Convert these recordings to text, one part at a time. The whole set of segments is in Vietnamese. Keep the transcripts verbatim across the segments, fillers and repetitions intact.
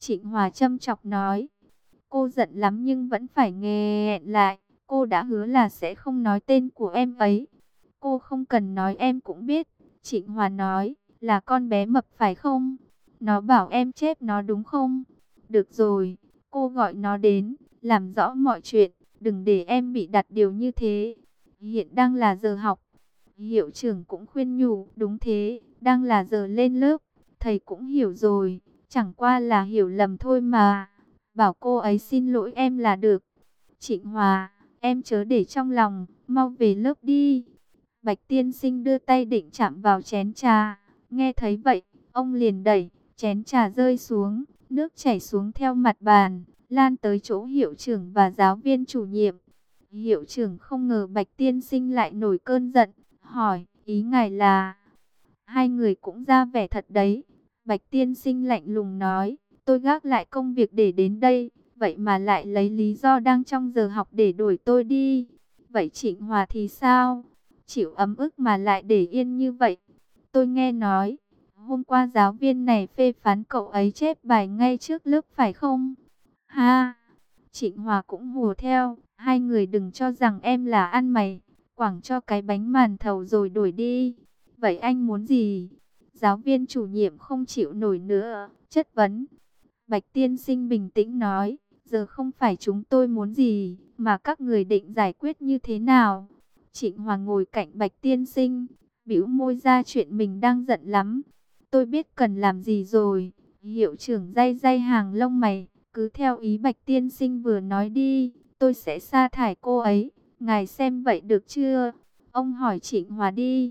Trịnh Hòa châm chọc nói. Cô giận lắm nhưng vẫn phải nghẹn lại. Cô đã hứa là sẽ không nói tên của em ấy. Cô không cần nói em cũng biết. Trịnh Hòa nói, là con bé mập phải không? Nó bảo em chép nó đúng không? Được rồi, cô gọi nó đến, làm rõ mọi chuyện. Đừng để em bị đặt điều như thế. Hiện đang là giờ học. Hiệu trưởng cũng khuyên nhủ, đúng thế, đang là giờ lên lớp. Thầy cũng hiểu rồi, chẳng qua là hiểu lầm thôi mà. Bảo cô ấy xin lỗi em là được. Trịnh Hòa, em chớ để trong lòng, mau về lớp đi. Bạch tiên sinh đưa tay định chạm vào chén trà. Nghe thấy vậy, ông liền đẩy, chén trà rơi xuống, nước chảy xuống theo mặt bàn, lan tới chỗ hiệu trưởng và giáo viên chủ nhiệm. Hiệu trưởng không ngờ Bạch tiên sinh lại nổi cơn giận, hỏi, ý ngài là... Hai người cũng ra vẻ thật đấy. Bạch tiên sinh lạnh lùng nói, tôi gác lại công việc để đến đây, vậy mà lại lấy lý do đang trong giờ học để đuổi tôi đi. Vậy Trịnh Hòa thì sao? Chịu ấm ức mà lại để yên như vậy. Tôi nghe nói, hôm qua giáo viên này phê phán cậu ấy chép bài ngay trước lớp phải không? Ha! Trịnh Hòa cũng hùa theo, hai người đừng cho rằng em là ăn mày, quẳng cho cái bánh màn thầu rồi đuổi đi. Vậy anh muốn gì? Giáo viên chủ nhiệm không chịu nổi nữa, chất vấn. Bạch tiên sinh bình tĩnh nói, giờ không phải chúng tôi muốn gì, mà các người định giải quyết như thế nào? Trịnh Hoàng ngồi cạnh Bạch tiên sinh, bĩu môi ra chuyện mình đang giận lắm. Tôi biết cần làm gì rồi. Hiệu trưởng day day hàng lông mày, cứ theo ý Bạch tiên sinh vừa nói đi, tôi sẽ sa thải cô ấy. Ngài xem vậy được chưa? Ông hỏi Trịnh Hòa đi.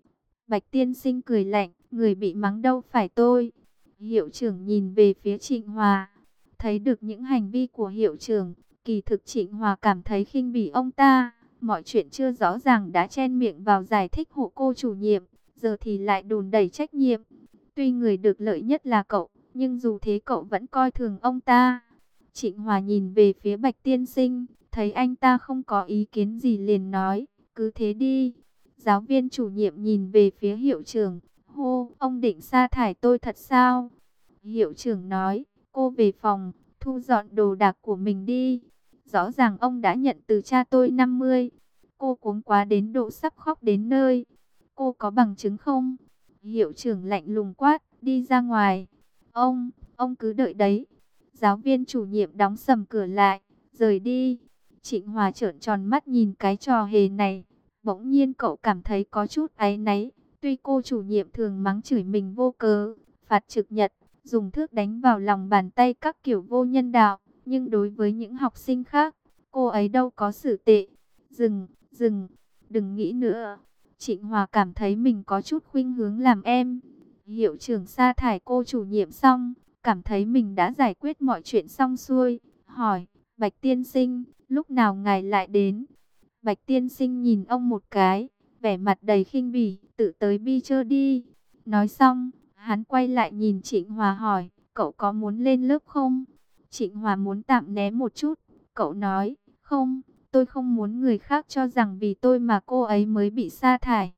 Bạch tiên sinh cười lạnh, người bị mắng đâu phải tôi. Hiệu trưởng nhìn về phía Trịnh Hòa, thấy được những hành vi của hiệu trưởng, kỳ thực Trịnh Hòa cảm thấy khinh bỉ ông ta. Mọi chuyện chưa rõ ràng đã chen miệng vào giải thích hộ cô chủ nhiệm, giờ thì lại đùn đẩy trách nhiệm. Tuy người được lợi nhất là cậu, nhưng dù thế cậu vẫn coi thường ông ta. Trịnh Hòa nhìn về phía Bạch tiên sinh, thấy anh ta không có ý kiến gì liền nói, cứ thế đi. Giáo viên chủ nhiệm nhìn về phía hiệu trưởng, hô, ông định sa thải tôi thật sao? Hiệu trưởng nói, cô về phòng, thu dọn đồ đạc của mình đi. Rõ ràng ông đã nhận từ cha tôi năm mươi. Cô cuống quá đến độ sắp khóc đến nơi. Cô có bằng chứng không? Hiệu trưởng lạnh lùng quát, đi ra ngoài. Ông, ông cứ đợi đấy. Giáo viên chủ nhiệm đóng sầm cửa lại, rời đi. Trịnh Hòa trợn tròn mắt nhìn cái trò hề này. Bỗng nhiên cậu cảm thấy có chút áy náy. Tuy cô chủ nhiệm thường mắng chửi mình vô cớ, phạt trực nhật, dùng thước đánh vào lòng bàn tay các kiểu vô nhân đạo, nhưng đối với những học sinh khác, cô ấy đâu có xử tệ. Dừng, dừng, đừng nghĩ nữa. Trịnh Hòa cảm thấy mình có chút khuynh hướng làm em. Hiệu trưởng sa thải cô chủ nhiệm xong, cảm thấy mình đã giải quyết mọi chuyện xong xuôi, hỏi, Bạch tiên sinh, lúc nào ngài lại đến? Bạch tiên sinh nhìn ông một cái, vẻ mặt đầy khinh bỉ, tự tới bi chơ đi. Nói xong, hắn quay lại nhìn Trịnh Hòa hỏi, cậu có muốn lên lớp không? Trịnh Hòa muốn tạm né một chút, cậu nói, không, tôi không muốn người khác cho rằng vì tôi mà cô ấy mới bị sa thải.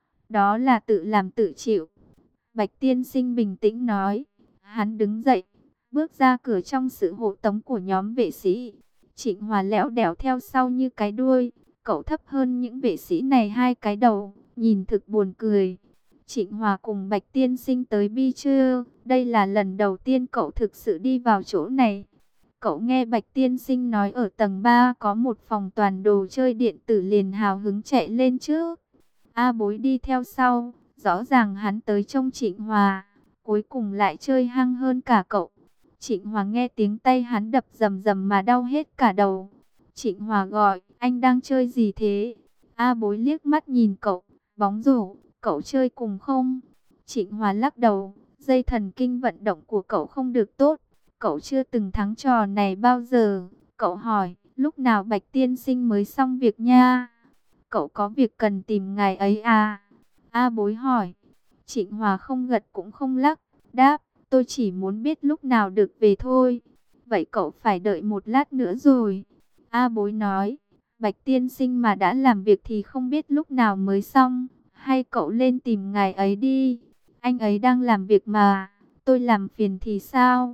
Đó là tự làm tự chịu. Bạch tiên sinh bình tĩnh nói, hắn đứng dậy, bước ra cửa trong sự hộ tống của nhóm vệ sĩ. Trịnh Hòa lẽo đẻo theo sau như cái đuôi, cậu thấp hơn những vệ sĩ này hai cái đầu, nhìn thực buồn cười. Trịnh Hòa cùng Bạch tiên sinh tới Bi chưa? Đây là lần đầu tiên cậu thực sự đi vào chỗ này. Cậu nghe Bạch tiên sinh nói ở tầng ba có một phòng toàn đồ chơi điện tử liền hào hứng chạy lên trước. A Bối đi theo sau, rõ ràng hắn tới trông Trịnh Hòa, cuối cùng lại chơi hăng hơn cả cậu. Trịnh Hòa nghe tiếng tay hắn đập rầm rầm mà đau hết cả đầu. Trịnh Hòa gọi, anh đang chơi gì thế? A Bối liếc mắt nhìn cậu, bóng rổ, cậu chơi cùng không? Trịnh Hòa lắc đầu, dây thần kinh vận động của cậu không được tốt. Cậu chưa từng thắng trò này bao giờ. Cậu hỏi, lúc nào Bạch tiên sinh mới xong việc nha? Cậu có việc cần tìm ngài ấy à? A Bối hỏi. Trịnh Hòa không gật cũng không lắc, đáp, tôi chỉ muốn biết lúc nào được về thôi. Vậy cậu phải đợi một lát nữa rồi. A Bối nói, Bạch tiên sinh mà đã làm việc thì không biết lúc nào mới xong. Hay cậu lên tìm ngài ấy đi. Anh ấy đang làm việc mà, tôi làm phiền thì sao?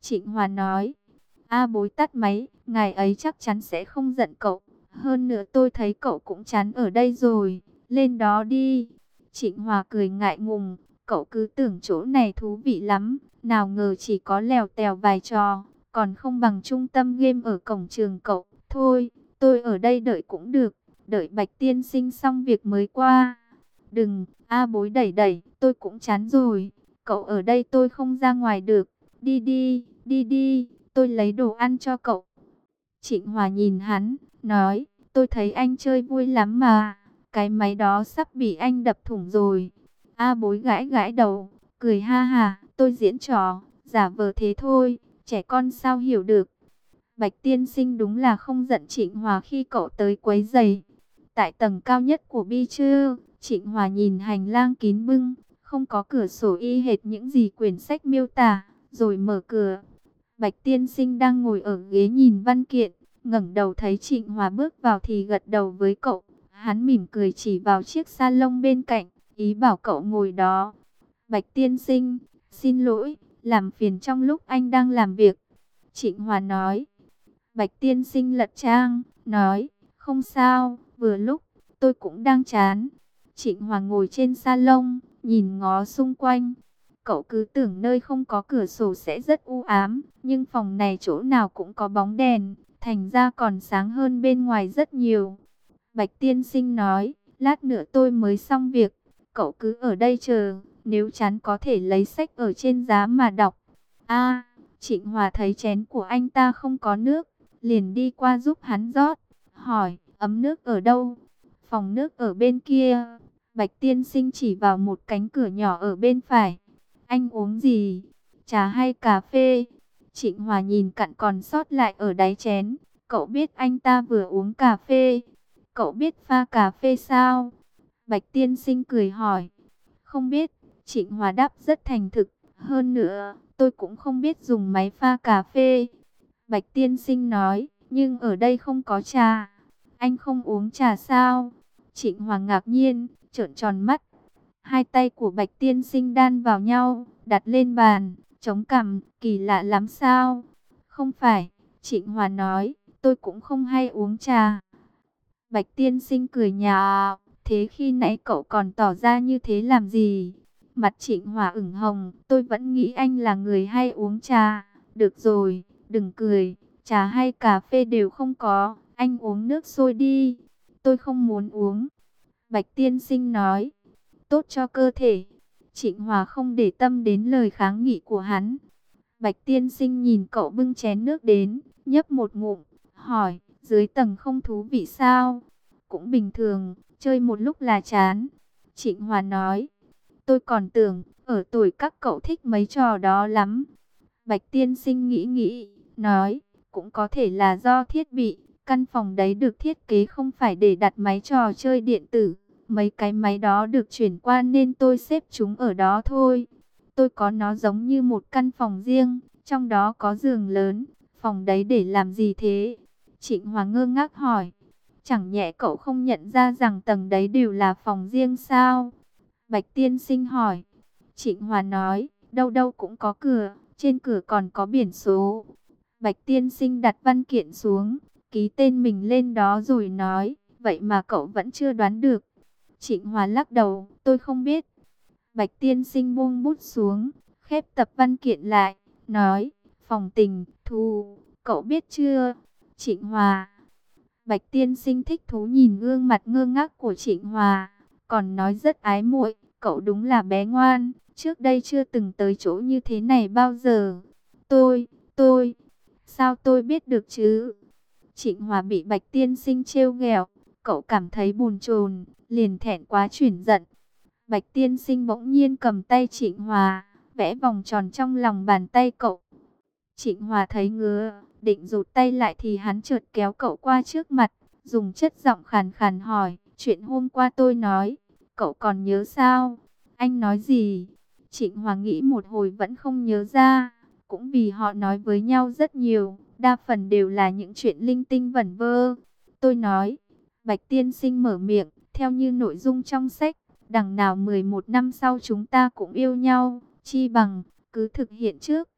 Trịnh Hòa nói. A Bối tắt máy, ngài ấy chắc chắn sẽ không giận cậu. Hơn nữa tôi thấy cậu cũng chán ở đây rồi, lên đó đi. Trịnh Hòa cười ngại ngùng, cậu cứ tưởng chỗ này thú vị lắm, nào ngờ chỉ có lèo tèo vài trò, còn không bằng trung tâm game ở cổng trường cậu. Thôi, tôi ở đây đợi cũng được, đợi Bạch tiên sinh xong việc mới qua. Đừng, A Bối đẩy đẩy, tôi cũng chán rồi, cậu ở đây tôi không ra ngoài được, đi đi, đi đi, tôi lấy đồ ăn cho cậu. Trịnh Hòa nhìn hắn, nói, tôi thấy anh chơi vui lắm mà, cái máy đó sắp bị anh đập thủng rồi. A Bối gãi gãi đầu, cười ha ha, tôi diễn trò, giả vờ thế thôi, trẻ con sao hiểu được. Bạch tiên sinh đúng là không giận Trịnh Hòa khi cậu tới quấy rầy. Tại tầng cao nhất của Bi Trư, Trịnh Hòa nhìn hành lang kín bưng, không có cửa sổ y hệt những gì quyển sách miêu tả, rồi mở cửa. Bạch tiên sinh đang ngồi ở ghế nhìn văn kiện, ngẩng đầu thấy Trịnh Hòa bước vào thì gật đầu với cậu. Hắn mỉm cười chỉ vào chiếc salon bên cạnh, ý bảo cậu ngồi đó. Bạch tiên sinh, xin lỗi, làm phiền trong lúc anh đang làm việc. Trịnh Hòa nói. Bạch tiên sinh lật trang, nói, không sao, vừa lúc, tôi cũng đang chán. Trịnh Hòa ngồi trên salon, nhìn ngó xung quanh. Cậu cứ tưởng nơi không có cửa sổ sẽ rất u ám, nhưng phòng này chỗ nào cũng có bóng đèn, thành ra còn sáng hơn bên ngoài rất nhiều. Bạch tiên sinh nói, lát nữa tôi mới xong việc, cậu cứ ở đây chờ, nếu chán có thể lấy sách ở trên giá mà đọc. A, Trịnh Hòa thấy chén của anh ta không có nước, liền đi qua giúp hắn rót, hỏi, ấm nước ở đâu? Phòng nước ở bên kia. Bạch tiên sinh chỉ vào một cánh cửa nhỏ ở bên phải. Anh uống gì? Trà hay cà phê? Trịnh Hòa nhìn cặn còn sót lại ở đáy chén. Cậu biết anh ta vừa uống cà phê. Cậu biết pha cà phê sao? Bạch tiên sinh cười hỏi. Không biết. Trịnh Hòa đáp rất thành thực. Hơn nữa, tôi cũng không biết dùng máy pha cà phê. Bạch tiên sinh nói, nhưng ở đây không có trà. Anh không uống trà sao? Trịnh Hòa ngạc nhiên, trợn tròn mắt. Hai tay của Bạch tiên sinh đan vào nhau, đặt lên bàn, chống cằm, kỳ lạ lắm sao? Không phải, Trịnh Hòa nói, tôi cũng không hay uống trà. Bạch tiên sinh cười nhạo, thế khi nãy cậu còn tỏ ra như thế làm gì? Mặt Trịnh Hòa ửng hồng, tôi vẫn nghĩ anh là người hay uống trà. Được rồi, đừng cười, trà hay cà phê đều không có, anh uống nước sôi đi. Tôi không muốn uống. Bạch tiên sinh nói, tốt cho cơ thể. Trịnh Hòa không để tâm đến lời kháng nghị của hắn. Bạch tiên sinh nhìn cậu bưng chén nước đến, nhấp một ngụm, hỏi, dưới tầng không thú vị sao? Cũng bình thường, chơi một lúc là chán. Trịnh Hòa nói, tôi còn tưởng, ở tuổi các cậu thích mấy trò đó lắm. Bạch tiên sinh nghĩ nghĩ, nói, cũng có thể là do thiết bị, căn phòng đấy được thiết kế không phải để đặt máy trò chơi điện tử. Mấy cái máy đó được chuyển qua nên tôi xếp chúng ở đó thôi. Tôi có nó giống như một căn phòng riêng, trong đó có giường lớn. Phòng đấy để làm gì thế? Trịnh Hòa ngơ ngác hỏi. Chẳng nhẽ cậu không nhận ra rằng tầng đấy đều là phòng riêng sao? Bạch tiên sinh hỏi. Trịnh Hòa nói, đâu đâu cũng có cửa, trên cửa còn có biển số. Bạch tiên sinh đặt văn kiện xuống, ký tên mình lên đó rồi nói, vậy mà cậu vẫn chưa đoán được. Trịnh Hòa lắc đầu, tôi không biết. Bạch tiên sinh buông bút xuống, khép tập văn kiện lại, nói, phòng tình, thù, cậu biết chưa? Trịnh Hòa. Bạch tiên sinh thích thú nhìn gương mặt ngơ ngác của Trịnh Hòa, còn nói rất ái muội, cậu đúng là bé ngoan, trước đây chưa từng tới chỗ như thế này bao giờ. Tôi, tôi, sao tôi biết được chứ? Trịnh Hòa bị Bạch tiên sinh trêu ghẹo, cậu cảm thấy buồn chồn, liền thẹn quá chuyển giận. Bạch tiên sinh bỗng nhiên cầm tay Trịnh Hòa, vẽ vòng tròn trong lòng bàn tay cậu. Trịnh Hòa thấy ngứa, định rụt tay lại thì hắn chợt kéo cậu qua trước mặt, dùng chất giọng khàn khàn hỏi, chuyện hôm qua tôi nói, cậu còn nhớ sao? Anh nói gì? Trịnh Hòa nghĩ một hồi vẫn không nhớ ra, cũng vì họ nói với nhau rất nhiều, đa phần đều là những chuyện linh tinh vẩn vơ. Tôi nói, Bạch tiên sinh mở miệng, theo như nội dung trong sách, đằng nào mười một năm sau chúng ta cũng yêu nhau, chi bằng cứ thực hiện trước.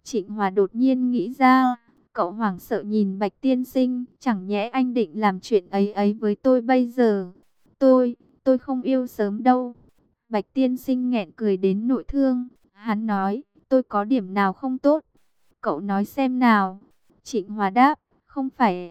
Trịnh Hòa đột nhiên nghĩ ra. Cậu hoảng sợ nhìn Bạch Tiên Sinh, chẳng nhẽ anh định làm chuyện ấy ấy với tôi bây giờ? Tôi, tôi không yêu sớm đâu. Bạch Tiên Sinh nghẹn cười đến nội thương. Hắn nói, tôi có điểm nào không tốt? Cậu nói xem nào. Trịnh Hòa đáp, không phải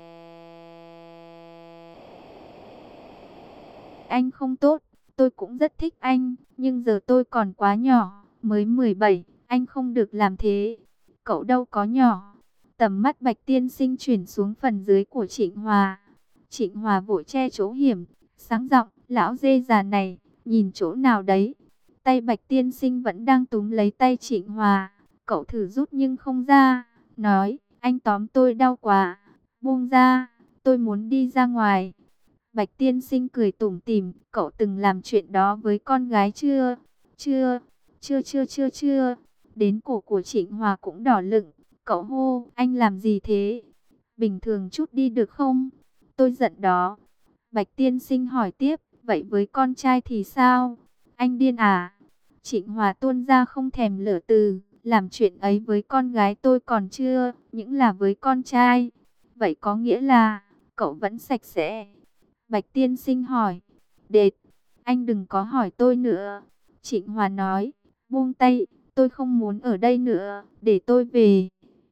anh không tốt, tôi cũng rất thích anh, nhưng giờ tôi còn quá nhỏ, mới mười bảy, anh không được làm thế. Cậu đâu có nhỏ. Tầm mắt Bạch Tiên Sinh chuyển xuống phần dưới của Trịnh Hòa. Trịnh Hòa vội che chỗ hiểm, sáng giọng, lão dê già này, nhìn chỗ nào đấy? Tay Bạch Tiên Sinh vẫn đang túm lấy tay Trịnh Hòa. Cậu thử rút nhưng không ra, nói, anh tóm tôi đau quá, buông ra, tôi muốn đi ra ngoài. Bạch Tiên Sinh cười tủm tỉm, cậu từng làm chuyện đó với con gái chưa? Chưa, chưa chưa chưa chưa. Đến cổ của Trịnh Hòa cũng đỏ lựng. Cậu hô, anh làm gì thế? Bình thường chút đi được không? Tôi giận đó. Bạch Tiên Sinh hỏi tiếp, vậy với con trai thì sao? Anh điên à? Trịnh Hòa tuôn ra không thèm lửa từ, làm chuyện ấy với con gái tôi còn chưa, những là với con trai. Vậy có nghĩa là, cậu vẫn sạch sẽ. Bạch Tiên Sinh hỏi, đệt, anh đừng có hỏi tôi nữa. Trịnh Hòa nói, buông tay, tôi không muốn ở đây nữa, để tôi về.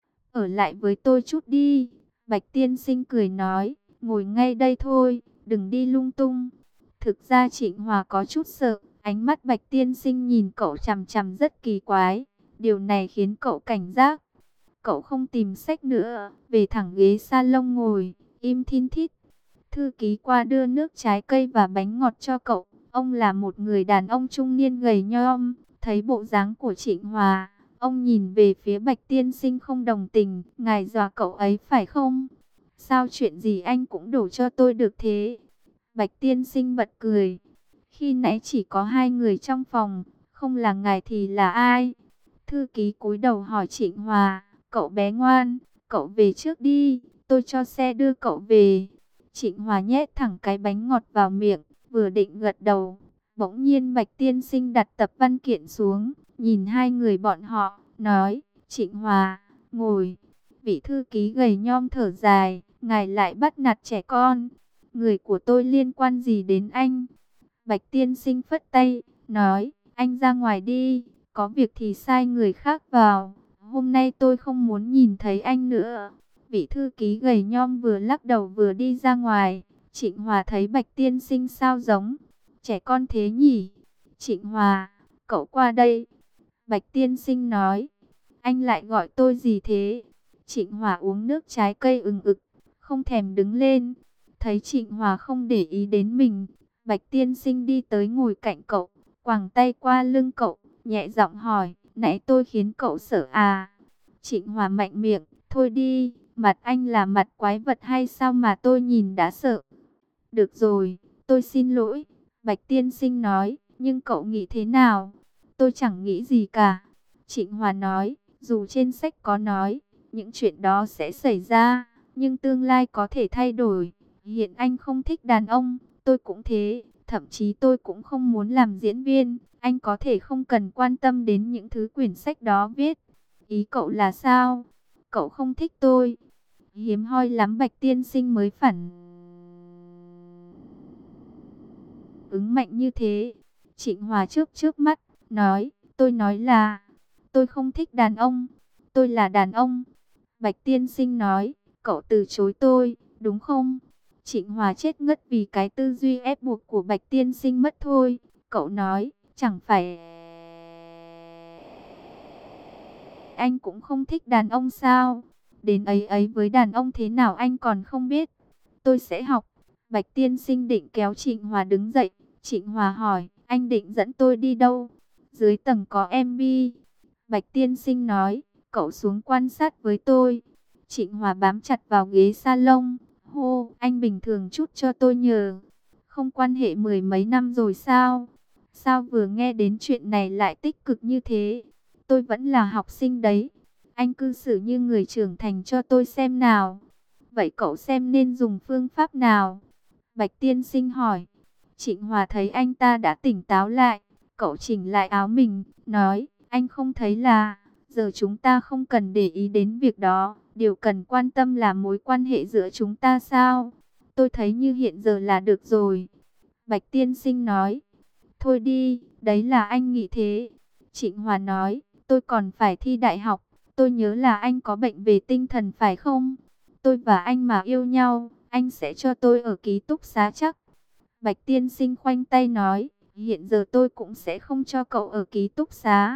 Ở lại với tôi chút đi. Bạch Tiên Sinh cười nói, ngồi ngay đây thôi, đừng đi lung tung. Thực ra Trịnh Hòa có chút sợ, ánh mắt Bạch Tiên Sinh nhìn cậu chằm chằm rất kỳ quái. Điều này khiến cậu cảnh giác. Cậu không tìm sách nữa, về thẳng ghế salon ngồi, im thin thít. Thư ký qua đưa nước trái cây và bánh ngọt cho cậu. Ông là một người đàn ông trung niên gầy nhom. Thấy bộ dáng của Trịnh Hòa, ông nhìn về phía Bạch Tiên Sinh không đồng tình. Ngài dọa cậu ấy phải không? Sao chuyện gì anh cũng đổ cho tôi được thế? Bạch Tiên Sinh bật cười. Khi nãy chỉ có hai người trong phòng, không là ngài thì là ai? Thư ký cúi đầu hỏi Trịnh Hòa, cậu bé ngoan, cậu về trước đi, tôi cho xe đưa cậu về. Trịnh Hòa nhét thẳng cái bánh ngọt vào miệng, vừa định gật đầu. Bỗng nhiên Bạch Tiên Sinh đặt tập văn kiện xuống, nhìn hai người bọn họ, nói, Trịnh Hòa, ngồi. Vị thư ký gầy nhom thở dài, ngài lại bắt nạt trẻ con. Người của tôi liên quan gì đến anh? Bạch Tiên Sinh phất tay, nói, anh ra ngoài đi, có việc thì sai người khác vào. Hôm nay tôi không muốn nhìn thấy anh nữa. Vị thư ký gầy nhom vừa lắc đầu vừa đi ra ngoài. Trịnh Hòa thấy Bạch Tiên Sinh sao giống trẻ con thế nhỉ? Trịnh Hòa, cậu qua đây. Bạch Tiên Sinh nói, anh lại gọi tôi gì thế? Trịnh Hòa uống nước trái cây ừng ực, không thèm đứng lên. Thấy Trịnh Hòa không để ý đến mình, Bạch Tiên Sinh đi tới ngồi cạnh cậu, quàng tay qua lưng cậu, nhẹ giọng hỏi, nãy tôi khiến cậu sợ à? Trịnh Hòa mạnh miệng, thôi đi, mặt anh là mặt quái vật hay sao mà tôi nhìn đã sợ? Được rồi, tôi xin lỗi. Bạch Tiên Sinh nói, nhưng cậu nghĩ thế nào? Tôi chẳng nghĩ gì cả. Trịnh Hòa nói, dù trên sách có nói, những chuyện đó sẽ xảy ra, nhưng tương lai có thể thay đổi. Hiện anh không thích đàn ông, tôi cũng thế, thậm chí tôi cũng không muốn làm diễn viên. Anh có thể không cần quan tâm đến những thứ quyển sách đó viết. Ý cậu là sao? Cậu không thích tôi. Hiếm hoi lắm Bạch Tiên Sinh mới phản ứng mạnh như thế. Trịnh Hòa chớp chớp mắt, nói, tôi nói là, tôi không thích đàn ông, tôi là đàn ông. Bạch Tiên Sinh nói, cậu từ chối tôi, đúng không? Trịnh Hòa chết ngất vì cái tư duy ép buộc của Bạch Tiên Sinh mất thôi. Cậu nói, chẳng phải anh cũng không thích đàn ông sao? Đến ấy ấy với đàn ông thế nào anh còn không biết. Tôi sẽ học. Bạch Tiên Sinh định kéo Trịnh Hòa đứng dậy. Trịnh Hòa hỏi, anh định dẫn tôi đi đâu? Dưới tầng có em bê. Bạch Tiên Sinh nói, cậu xuống quan sát với tôi. Trịnh Hòa bám chặt vào ghế salon. Hô, anh bình thường chút cho tôi nhờ. Không quan hệ mười mấy năm rồi sao? Sao vừa nghe đến chuyện này lại tích cực như thế? Tôi vẫn là học sinh đấy. Anh cư xử như người trưởng thành cho tôi xem nào. Vậy cậu xem nên dùng phương pháp nào? Bạch Tiên Sinh hỏi. Trịnh Hòa thấy anh ta đã tỉnh táo lại. Cậu chỉnh lại áo mình, nói, anh không thấy là, Giờ chúng ta không cần để ý đến việc đó, điều cần quan tâm là mối quan hệ giữa chúng ta sao? Tôi thấy như hiện giờ là được rồi. Bạch tiên sinh nói. Thôi đi, đấy là anh nghĩ thế. Trịnh Hòa nói, tôi còn phải thi đại học. Tôi nhớ là anh có bệnh về tinh thần phải không? Tôi và anh mà yêu nhau, anh sẽ cho tôi ở ký túc xá chắc. Bạch tiên sinh khoanh tay nói, hiện giờ tôi cũng sẽ không cho cậu ở ký túc xá.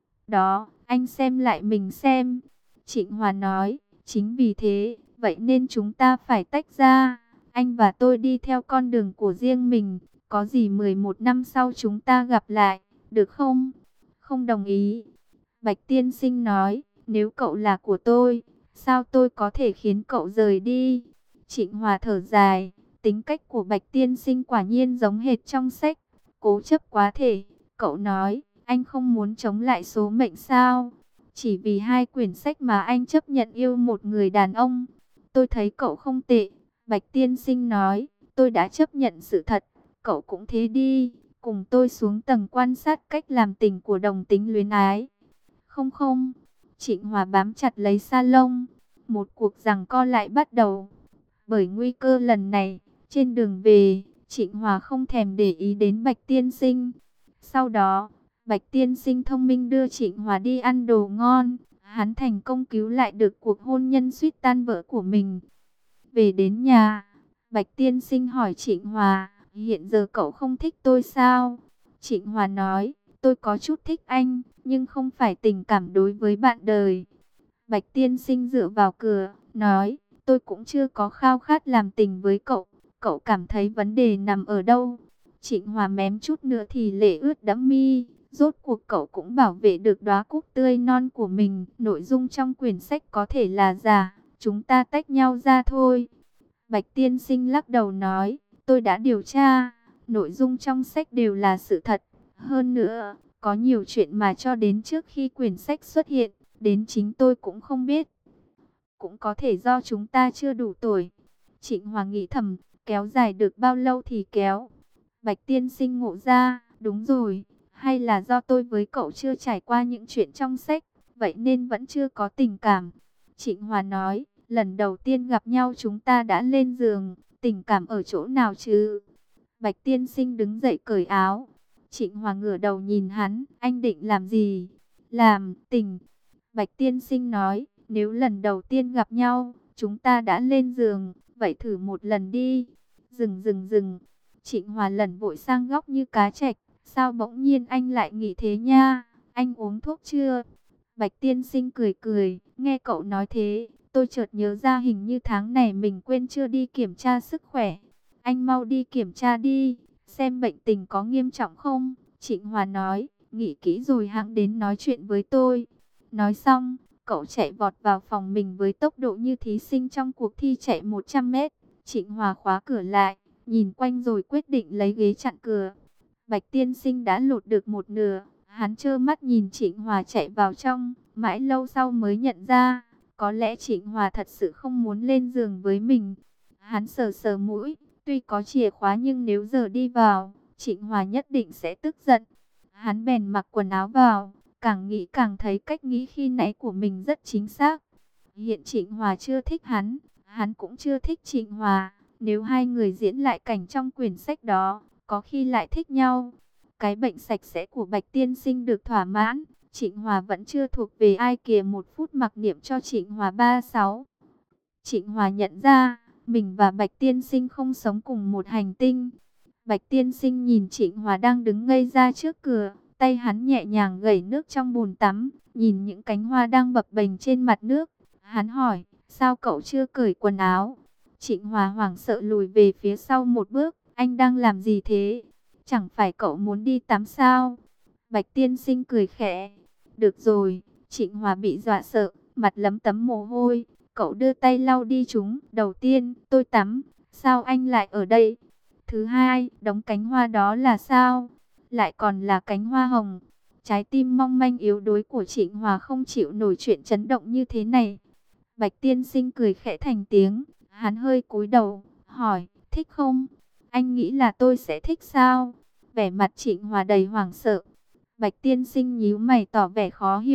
Đó, anh xem lại mình xem. Trịnh Hòa nói, chính vì thế, vậy nên chúng ta phải tách ra. Anh và tôi đi theo con đường của riêng mình. Có gì mười một năm sau chúng ta gặp lại, được không? Không đồng ý. Bạch tiên sinh nói, nếu cậu là của tôi, sao tôi có thể khiến cậu rời đi? Trịnh Hòa thở dài, tính cách của Bạch tiên sinh quả nhiên giống hệt trong sách. Cố chấp quá thể, cậu nói, anh không muốn chống lại số mệnh sao? Chỉ vì hai quyển sách mà anh chấp nhận yêu một người đàn ông. Tôi thấy cậu không tệ. Bạch tiên sinh nói, tôi đã chấp nhận sự thật. Cậu cũng thế đi, cùng tôi xuống tầng quan sát cách làm tình của đồng tính luyến ái. Không không, Trịnh Hòa bám chặt lấy salon. Một cuộc giằng co lại bắt đầu. Bởi nguy cơ lần này, trên đường về, Trịnh Hòa không thèm để ý đến Bạch tiên sinh. Sau đó, Bạch tiên sinh thông minh đưa Trịnh Hòa đi ăn đồ ngon. Hắn thành công cứu lại được cuộc hôn nhân suýt tan vỡ của mình. Về đến nhà, Bạch tiên sinh hỏi Trịnh Hòa, hiện giờ cậu không thích tôi sao? Trịnh Hòa nói, tôi có chút thích anh, nhưng không phải tình cảm đối với bạn đời. Bạch tiên sinh dựa vào cửa, nói, tôi cũng chưa có khao khát làm tình với cậu. Cậu cảm thấy vấn đề nằm ở đâu? Trịnh Hòa mém chút nữa thì lệ ướt đẫm mi. Rốt cuộc cậu cũng bảo vệ được đóa cúc tươi non của mình. Nội dung trong quyển sách có thể là giả. Chúng ta tách nhau ra thôi. Bạch tiên sinh lắc đầu nói, tôi đã điều tra. Nội dung trong sách đều là sự thật. Hơn nữa, có nhiều chuyện mà cho đến trước khi quyển sách xuất hiện, đến chính tôi cũng không biết. Cũng có thể do chúng ta chưa đủ tuổi. Trịnh Hoàng nghĩ thầm, kéo dài được bao lâu thì kéo. Bạch tiên sinh ngộ ra, đúng rồi, hay là do tôi với cậu chưa trải qua những chuyện trong sách, vậy nên vẫn chưa có tình cảm. Trịnh Hòa nói, lần đầu tiên gặp nhau chúng ta đã lên giường, tình cảm ở chỗ nào chứ? Bạch tiên sinh đứng dậy cởi áo. Trịnh Hòa ngửa đầu nhìn hắn, anh định làm gì? Làm tình. Bạch tiên sinh nói, nếu lần đầu tiên gặp nhau, chúng ta đã lên giường, vậy thử một lần đi. Dừng dừng dừng. Trịnh Hòa lần vội sang góc như cá trạch. Sao bỗng nhiên anh lại nghĩ thế nha? Anh uống thuốc chưa? Bạch tiên sinh cười cười, nghe cậu nói thế, tôi chợt nhớ ra hình như tháng này mình quên chưa đi kiểm tra sức khỏe. Anh mau đi kiểm tra đi, xem bệnh tình có nghiêm trọng không? Trịnh Hòa nói, nghĩ kỹ rồi hẵng đến nói chuyện với tôi. Nói xong, cậu chạy vọt vào phòng mình với tốc độ như thí sinh trong cuộc thi chạy một trăm mét. Trịnh Hòa khóa cửa lại, nhìn quanh rồi quyết định lấy ghế chặn cửa. Bạch tiên sinh đã lột được một nửa, hắn trơ mắt nhìn Trịnh Hòa chạy vào trong, mãi lâu sau mới nhận ra, có lẽ Trịnh Hòa thật sự không muốn lên giường với mình. Hắn sờ sờ mũi, tuy có chìa khóa nhưng nếu giờ đi vào, Trịnh Hòa nhất định sẽ tức giận. Hắn bèn mặc quần áo vào, càng nghĩ càng thấy cách nghĩ khi nãy của mình rất chính xác. Hiện Trịnh Hòa chưa thích hắn, hắn cũng chưa thích Trịnh Hòa. Nếu hai người diễn lại cảnh trong quyển sách đó, có khi lại thích nhau. Cái bệnh sạch sẽ của Bạch tiên sinh được thỏa mãn. Trịnh Hòa vẫn chưa thuộc về ai kìa, một phút mặc niệm cho Trịnh Hòa ba sáu. Trịnh Hòa nhận ra, mình và Bạch tiên sinh không sống cùng một hành tinh. Bạch tiên sinh nhìn Trịnh Hòa đang đứng ngây ra trước cửa, tay hắn nhẹ nhàng gẩy nước trong bồn tắm, nhìn những cánh hoa đang bập bềnh trên mặt nước. Hắn hỏi, sao cậu chưa cởi quần áo? Trịnh Hòa hoảng sợ lùi về phía sau một bước, anh đang làm gì thế? Chẳng phải cậu muốn đi tắm sao? Bạch tiên sinh cười khẽ. Được rồi, Trịnh Hòa bị dọa sợ, mặt lấm tấm mồ hôi. Cậu đưa tay lau đi chúng. Đầu tiên, tôi tắm, sao anh lại ở đây? Thứ hai, đống cánh hoa đó là sao? Lại còn là cánh hoa hồng. Trái tim mong manh yếu đuối của Trịnh Hòa không chịu nổi chuyện chấn động như thế này. Bạch tiên sinh cười khẽ thành tiếng. Hắn hơi cúi đầu, hỏi, thích không? Anh nghĩ là tôi sẽ thích sao? Vẻ mặt Trịnh Hòa đầy hoảng sợ. Bạch tiên sinh nhíu mày tỏ vẻ khó hiểu.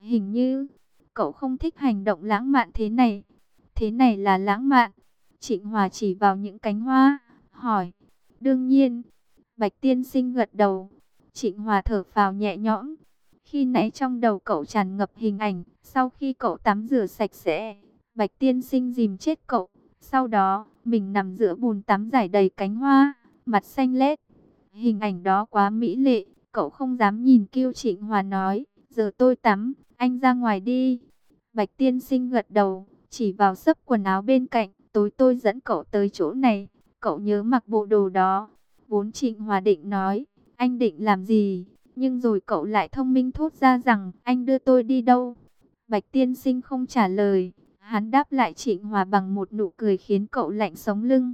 Hình như, cậu không thích hành động lãng mạn thế này. Thế này là lãng mạn. Trịnh Hòa chỉ vào những cánh hoa, hỏi. Đương nhiên. Bạch tiên sinh gật đầu. Trịnh Hòa thở phào nhẹ nhõm. Khi nãy trong đầu cậu tràn ngập hình ảnh, sau khi cậu tắm rửa sạch sẽ, Bạch tiên sinh dìm chết cậu. Sau đó, mình nằm giữa bồn tắm rải đầy cánh hoa, mặt xanh lét. Hình ảnh đó quá mỹ lệ, cậu không dám nhìn kêu. Trịnh Hòa nói, giờ tôi tắm, anh ra ngoài đi. Bạch tiên sinh gật đầu, chỉ vào xấp quần áo bên cạnh, tối tôi dẫn cậu tới chỗ này, cậu nhớ mặc bộ đồ đó. Vốn Trịnh Hòa định nói, anh định làm gì, nhưng rồi cậu lại thông minh thốt ra rằng, anh đưa tôi đi đâu. Bạch tiên sinh không trả lời, hắn đáp lại Trịnh Hòa bằng một nụ cười khiến cậu lạnh sống lưng.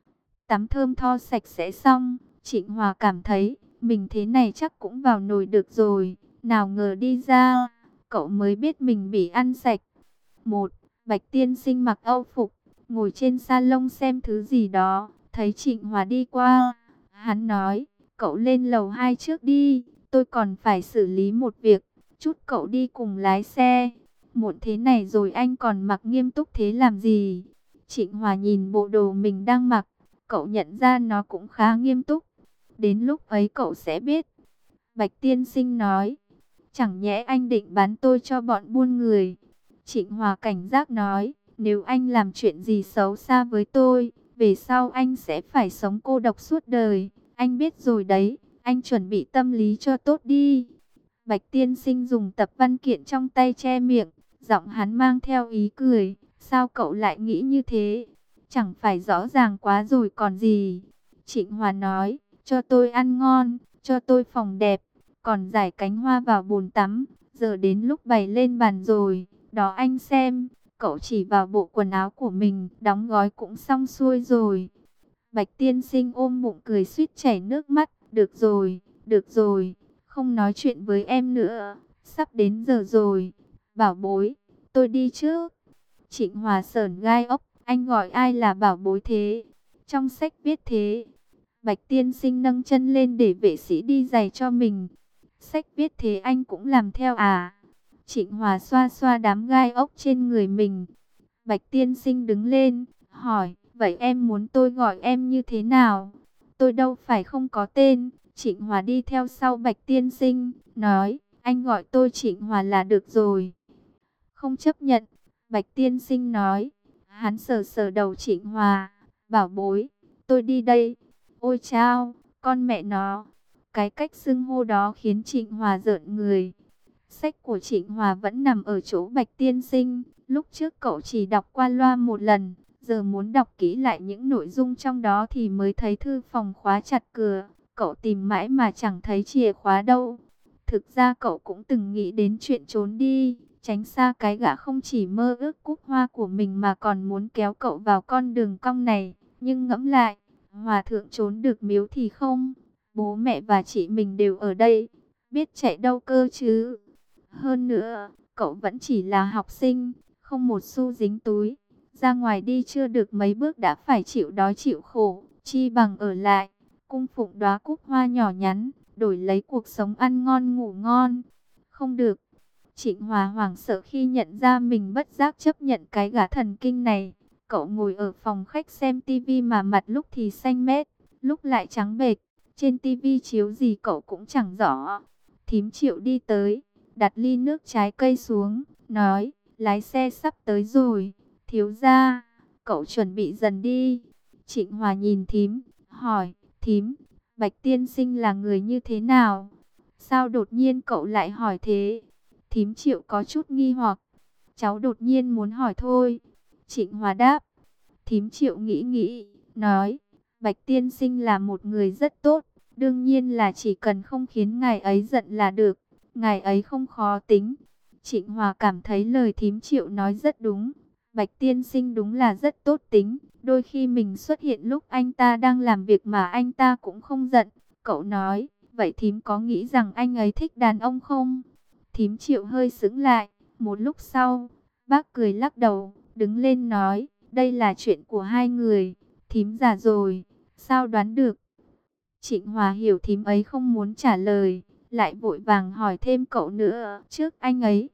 Tắm thơm tho sạch sẽ xong, Trịnh Hòa cảm thấy, mình thế này chắc cũng vào nồi được rồi. Nào ngờ đi ra, cậu mới biết mình bị ăn sạch. Một, Bạch tiên sinh mặc âu phục, ngồi trên salon xem thứ gì đó, thấy Trịnh Hòa đi qua. Hắn nói, cậu lên lầu hai trước đi, tôi còn phải xử lý một việc, chút cậu đi cùng lái xe. Muộn thế này rồi anh còn mặc nghiêm túc thế làm gì? Trịnh Hòa nhìn bộ đồ mình đang mặc, cậu nhận ra nó cũng khá nghiêm túc. Đến lúc ấy cậu sẽ biết. Bạch tiên sinh nói, chẳng nhẽ anh định bán tôi cho bọn buôn người? Trịnh Hòa cảnh giác nói, nếu anh làm chuyện gì xấu xa với tôi, về sau anh sẽ phải sống cô độc suốt đời. Anh biết rồi đấy, anh chuẩn bị tâm lý cho tốt đi. Bạch tiên sinh dùng tập văn kiện trong tay che miệng, giọng hắn mang theo ý cười. Sao cậu lại nghĩ như thế? Chẳng phải rõ ràng quá rồi còn gì. Trịnh Hòa nói, cho tôi ăn ngon, cho tôi phòng đẹp, còn giải cánh hoa vào bồn tắm. Giờ đến lúc bày lên bàn rồi, đó anh xem. Cậu chỉ vào bộ quần áo của mình, đóng gói cũng xong xuôi rồi. Bạch tiên sinh ôm bụng cười suýt chảy nước mắt. Được rồi, được rồi, không nói chuyện với em nữa, sắp đến giờ rồi. Bảo bối, tôi đi trước. Trịnh Hòa sởn gai ốc, anh gọi ai là bảo bối thế? Trong sách viết thế. Bạch tiên sinh nâng chân lên để vệ sĩ đi giày cho mình. Sách viết thế anh cũng làm theo à? Trịnh Hòa xoa xoa đám gai ốc trên người mình. Bạch tiên sinh đứng lên, hỏi, vậy em muốn tôi gọi em như thế nào? Tôi đâu phải không có tên. Trịnh Hòa đi theo sau Bạch tiên sinh, nói, anh gọi tôi Trịnh Hòa là được rồi. Không chấp nhận. Bạch tiên sinh nói, hắn sờ sờ đầu Trịnh Hòa, bảo bối, tôi đi đây. Ôi chao, con mẹ nó. Cái cách xưng hô đó khiến Trịnh Hòa rợn người. Sách của Trịnh Hòa vẫn nằm ở chỗ Bạch tiên sinh. Lúc trước cậu chỉ đọc qua loa một lần, giờ muốn đọc kỹ lại những nội dung trong đó thì mới thấy thư phòng khóa chặt cửa. Cậu tìm mãi mà chẳng thấy chìa khóa đâu. Thực ra cậu cũng từng nghĩ đến chuyện trốn đi, tránh xa cái gã không chỉ mơ ước cúp hoa của mình mà còn muốn kéo cậu vào con đường cong này. Nhưng ngẫm lại, hòa thượng trốn được miếu thì không, bố mẹ và chị mình đều ở đây, biết chạy đâu cơ chứ. Hơn nữa, cậu vẫn chỉ là học sinh, không một xu dính túi. Ra ngoài đi chưa được mấy bước đã phải chịu đói chịu khổ, chi bằng ở lại, cung phụng đóa cúc hoa nhỏ nhắn, đổi lấy cuộc sống ăn ngon ngủ ngon. Không được. Trịnh Hòa hoảng sợ khi nhận ra mình bất giác chấp nhận cái gã thần kinh này. Cậu ngồi ở phòng khách xem tivi mà mặt lúc thì xanh mét, lúc lại trắng bệch. Trên tivi chiếu gì cậu cũng chẳng rõ. Thím Triệu đi tới, đặt ly nước trái cây xuống, nói, lái xe sắp tới rồi. Thiếu gia, cậu chuẩn bị dần đi. Trịnh Hòa nhìn thím, hỏi, thím, Bạch tiên sinh là người như thế nào? Sao đột nhiên cậu lại hỏi thế? Thím Triệu có chút nghi hoặc. Cháu đột nhiên muốn hỏi thôi. Trịnh Hòa đáp. Thím Triệu nghĩ nghĩ, nói, Bạch tiên sinh là một người rất tốt. Đương nhiên là chỉ cần không khiến ngài ấy giận là được. Ngài ấy không khó tính. Trịnh Hòa cảm thấy lời thím Triệu nói rất đúng. Bạch tiên sinh đúng là rất tốt tính. Đôi khi mình xuất hiện lúc anh ta đang làm việc mà anh ta cũng không giận. Cậu nói, vậy thím có nghĩ rằng anh ấy thích đàn ông không? Thím Triệu hơi sững lại. Một lúc sau, bác cười lắc đầu, đứng lên nói, đây là chuyện của hai người. Thím già rồi, sao đoán được? Trịnh Hòa hiểu thím ấy không muốn trả lời, lại vội vàng hỏi thêm cậu nữa. Trước anh ấy,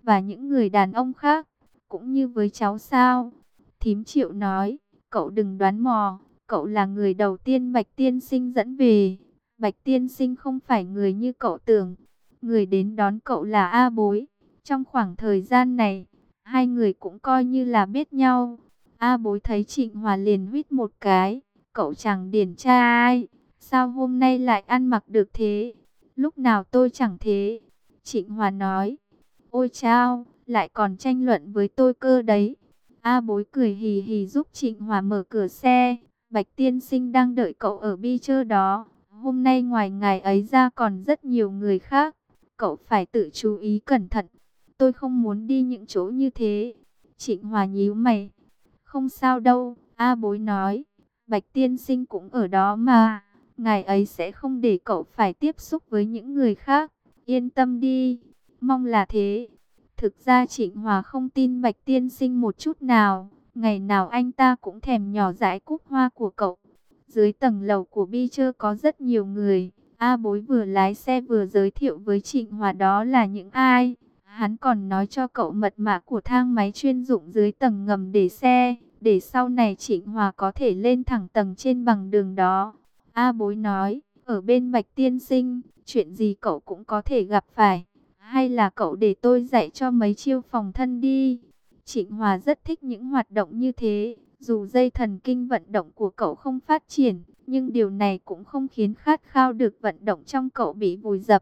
và những người đàn ông khác, cũng như với cháu sao? Thím Triệu nói, cậu đừng đoán mò, cậu là người đầu tiên Bạch tiên sinh dẫn về. Bạch tiên sinh không phải người như cậu tưởng. Người đến đón cậu là A Bối. Trong khoảng thời gian này, hai người cũng coi như là biết nhau. A Bối thấy Trịnh Hòa liền huýt một cái. Cậu chẳng điển trai, sao hôm nay lại ăn mặc được thế? Lúc nào tôi chẳng thế. Trịnh Hòa nói, ôi chao, lại còn tranh luận với tôi cơ đấy. A Bối cười hì hì giúp Trịnh Hòa mở cửa xe. Bạch tiên sinh đang đợi cậu ở bi chơ đó. Hôm nay ngoài ngài ấy ra còn rất nhiều người khác. Cậu phải tự chú ý cẩn thận. Tôi không muốn đi những chỗ như thế. Trịnh Hòa nhíu mày. Không sao đâu, A Bối nói. Bạch tiên sinh cũng ở đó mà. Ngài ấy sẽ không để cậu phải tiếp xúc với những người khác. Yên tâm đi. Mong là thế. Thực ra Trịnh Hòa không tin Bạch tiên sinh một chút nào. Ngày nào anh ta cũng thèm nhỏ dãi cúc hoa của cậu. Dưới tầng lầu của bi chơ có rất nhiều người. A Bối vừa lái xe vừa giới thiệu với Trịnh Hòa đó là những ai. Hắn còn nói cho cậu mật mã của thang máy chuyên dụng dưới tầng ngầm để xe, để sau này Trịnh Hòa có thể lên thẳng tầng trên bằng đường đó. A Bối nói, ở bên Bạch tiên sinh, chuyện gì cậu cũng có thể gặp phải. Hay là cậu để tôi dạy cho mấy chiêu phòng thân đi. Trịnh Hòa rất thích những hoạt động như thế. Dù dây thần kinh vận động của cậu không phát triển, nhưng điều này cũng không khiến khát khao được vận động trong cậu bị vùi dập.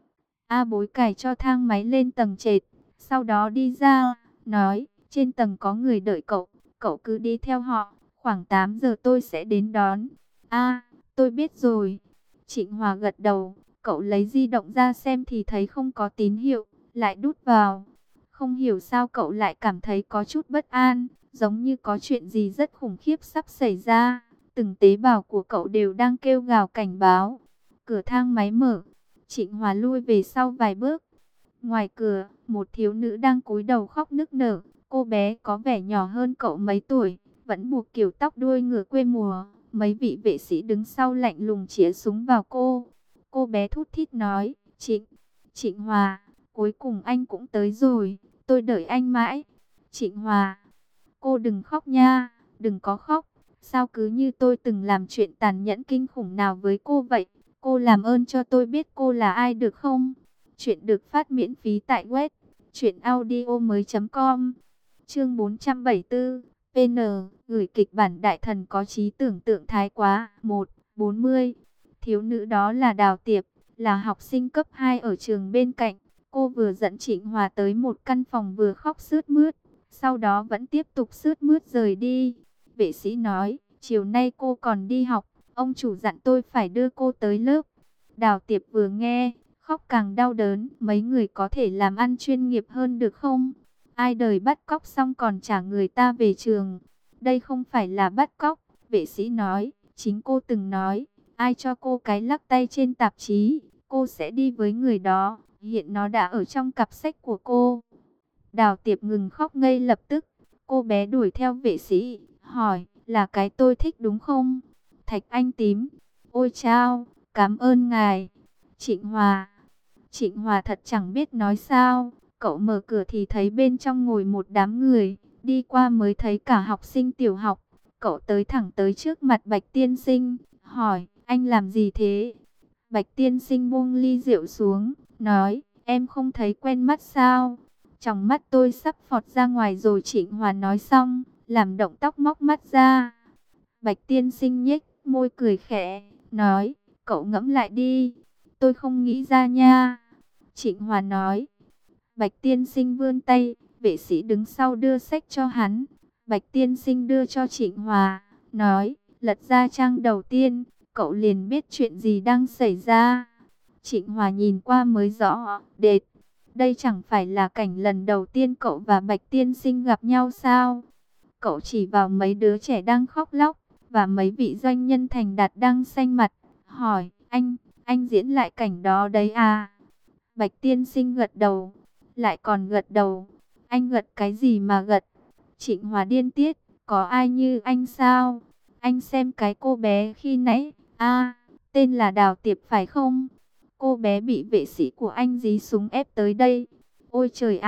A Bối cài cho thang máy lên tầng trệt, sau đó đi ra, nói, trên tầng có người đợi cậu, cậu cứ đi theo họ, khoảng tám giờ tôi sẽ đến đón. A, tôi biết rồi. Trịnh Hòa gật đầu, cậu lấy di động ra xem thì thấy không có tín hiệu, lại đút vào. Không hiểu sao cậu lại cảm thấy có chút bất an, giống như có chuyện gì rất khủng khiếp sắp xảy ra. Từng tế bào của cậu đều đang kêu gào cảnh báo. Cửa thang máy mở. Trịnh Hòa lui về sau vài bước. Ngoài cửa, một thiếu nữ đang cúi đầu khóc nức nở. Cô bé có vẻ nhỏ hơn cậu mấy tuổi, vẫn buộc kiểu tóc đuôi ngựa quê mùa. Mấy vị vệ sĩ đứng sau lạnh lùng chĩa súng vào cô. Cô bé thút thít nói, Trịnh, Trịnh Hòa, cuối cùng anh cũng tới rồi, tôi đợi anh mãi. Trịnh Hòa, cô đừng khóc nha, đừng có khóc. Sao cứ như tôi từng làm chuyện tàn nhẫn kinh khủng nào với cô vậy? Cô làm ơn cho tôi biết cô là ai được không? Chuyện được phát miễn phí tại web truyện audio mới chấm com. Chương bốn trăm bảy mươi tư, pê en, gửi kịch bản đại thần có trí tưởng tượng thái quá. một, bốn mươi. Thiếu nữ đó là Đào Tiệp, là học sinh cấp hai ở trường bên cạnh. Cô vừa dẫn Trịnh Hòa tới một căn phòng vừa khóc sướt mướt, sau đó vẫn tiếp tục sướt mướt rời đi. Vệ sĩ nói, chiều nay cô còn đi học, ông chủ dặn tôi phải đưa cô tới lớp. Đào Tiệp vừa nghe, khóc càng đau đớn. Mấy người có thể làm ăn chuyên nghiệp hơn được không? Ai đời bắt cóc xong còn trả người ta về trường. Đây không phải là bắt cóc, vệ sĩ nói. Chính cô từng nói, ai cho cô cái lắc tay trên tạp chí, cô sẽ đi với người đó. Hiện nó đã ở trong cặp sách của cô. Đào Tiệp ngừng khóc ngay lập tức. Cô bé đuổi theo vệ sĩ, hỏi, là cái tôi thích đúng không? Thạch Anh Tím. Ôi chao, cảm ơn ngài. Trịnh Hòa. Trịnh Hòa thật chẳng biết nói sao. Cậu mở cửa thì thấy bên trong ngồi một đám người. Đi qua mới thấy cả học sinh tiểu học. Cậu tới thẳng tới trước mặt Bạch tiên sinh, hỏi, anh làm gì thế? Bạch tiên sinh buông ly rượu xuống, nói, em không thấy quen mắt sao? Trong mắt tôi sắp phọt ra ngoài rồi. Trịnh Hòa nói xong, làm động tác móc mắt ra. Bạch tiên sinh nhếch môi cười khẽ, nói, cậu ngẫm lại đi, tôi không nghĩ ra nha. Trịnh Hòa nói. Bạch tiên sinh vươn tay, vệ sĩ đứng sau đưa sách cho hắn. Bạch tiên sinh đưa cho Trịnh Hòa, nói, lật ra trang đầu tiên, cậu liền biết chuyện gì đang xảy ra. Trịnh Hòa nhìn qua mới rõ, đệt, đây chẳng phải là cảnh lần đầu tiên cậu và Bạch tiên sinh gặp nhau sao? Cậu chỉ vào mấy đứa trẻ đang khóc lóc, và mấy vị doanh nhân thành đạt đang xanh mặt, hỏi, anh, anh diễn lại cảnh đó đấy à? Bạch tiên sinh gật đầu, lại còn gật đầu. Anh gật cái gì mà gật? Trịnh Hòa điên tiết, có ai như anh sao? Anh xem cái cô bé khi nãy, a tên là Đào Tiệp phải không? Cô bé bị vệ sĩ của anh dí súng ép tới đây. Ôi trời ạ,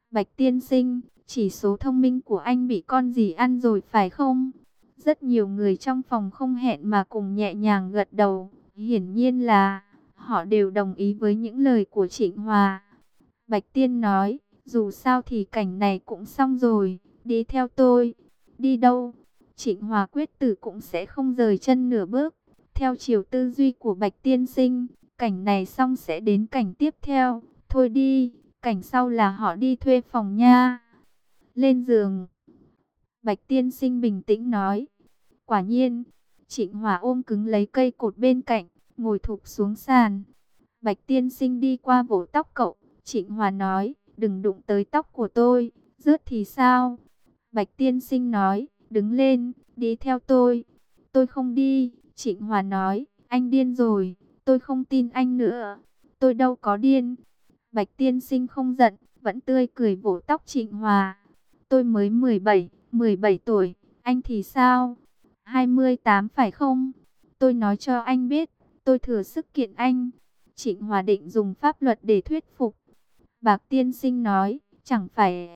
Bạch tiên sinh, chỉ số thông minh của anh bị con gì ăn rồi phải không? Rất nhiều người trong phòng không hẹn mà cùng nhẹ nhàng gật đầu. Hiển nhiên là họ đều đồng ý với những lời của Trịnh Hòa. Bạch Tiên nói, dù sao thì cảnh này cũng xong rồi, đi theo tôi. Đi đâu? Trịnh Hòa quyết tử cũng sẽ không rời chân nửa bước. Theo chiều tư duy của Bạch Tiên sinh, cảnh này xong sẽ đến cảnh tiếp theo. Thôi đi, cảnh sau là họ đi thuê phòng nha. Lên giường. Bạch Tiên sinh bình tĩnh nói. Quả nhiên, Trịnh Hòa ôm cứng lấy cây cột bên cạnh, ngồi thụp xuống sàn. Bạch Tiên sinh đi qua vỗ tóc cậu. Trịnh Hòa nói, đừng đụng tới tóc của tôi, rớt thì sao? Bạch Tiên sinh nói, đứng lên, đi theo tôi. Tôi không đi. Trịnh Hòa nói, anh điên rồi, tôi không tin anh nữa. Tôi đâu có điên. Bạch Tiên sinh không giận, vẫn tươi cười vỗ tóc Trịnh Hòa. Tôi mới mười bảy, mười bảy tuổi, anh thì sao? hai mươi tám phải không? Tôi nói cho anh biết, tôi thừa sức kiện anh. Trịnh Hòa định dùng pháp luật để thuyết phục. Bạch Tiên sinh nói, chẳng phải